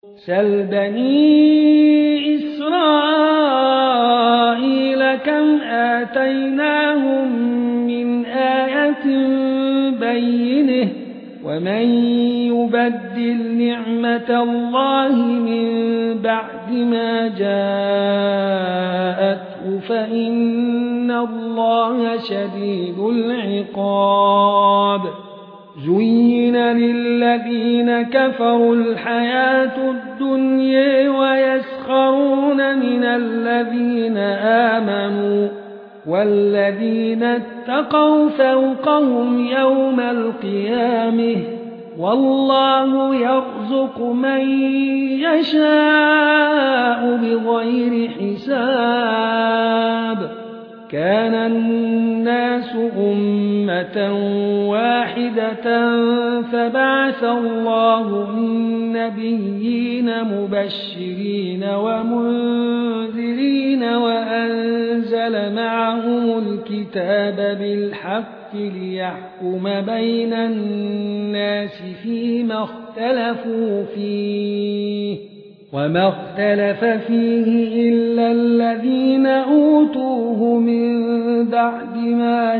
سل بني إسرائيل كم آتيناهم من آية بينة ومن يبدل نعمة الله من بعد ما جاءته فإن الله شديد العقاب زين للذين كفروا الحياة الدنيا ويسخرون من الذين آمنوا والذين اتقوا فوقهم يوم القيامة والله يرزق من يشاء بغير حساب كان الناس أمة واحدة فبعث الله النبيين مبشرين ومنذرين وأنزل معهم الكتاب بالحق ليحكم بين الناس فيما اختلفوا فيه وما اختلف فيه إلا الذين أوتوه من بعد ما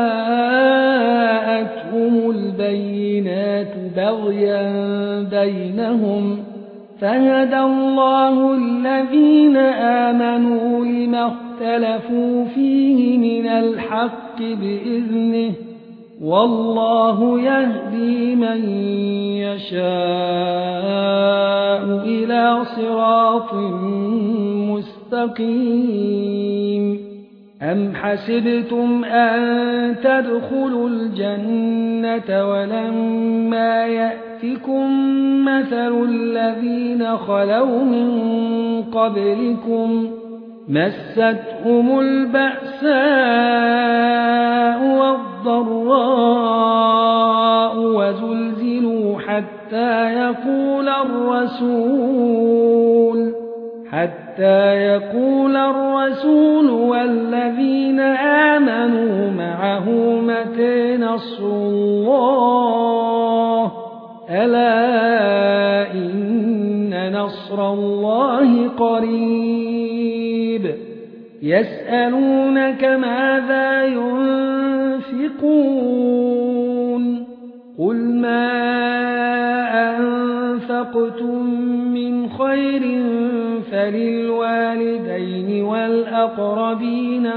جاءتهم البينات بغيا بينهم فهدى الله الذين آمنوا لما اختلفوا فيه من الحق بإذنه والله يهدي من يشاء إلى صراط مستقيم أم حسبتم أن تدخلوا الجنة ولما يأتكم مثل الذين خلوا من قبلكم مستهم البأساء والضراء وزلزلوا حتى يقول الرسول والذين آمنوا معه متى نصر الله ألا إن نصر الله قريب يسألونك ماذا ينفقون قل ما أنفقتم من خير فللوالدين والأقربين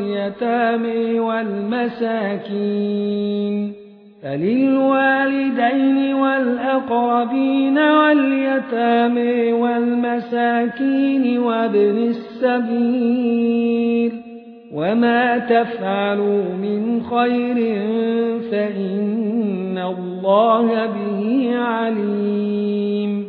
واليتامى والمساكين وابن السبيل وما تفعلوا من خير فإن الله به عليم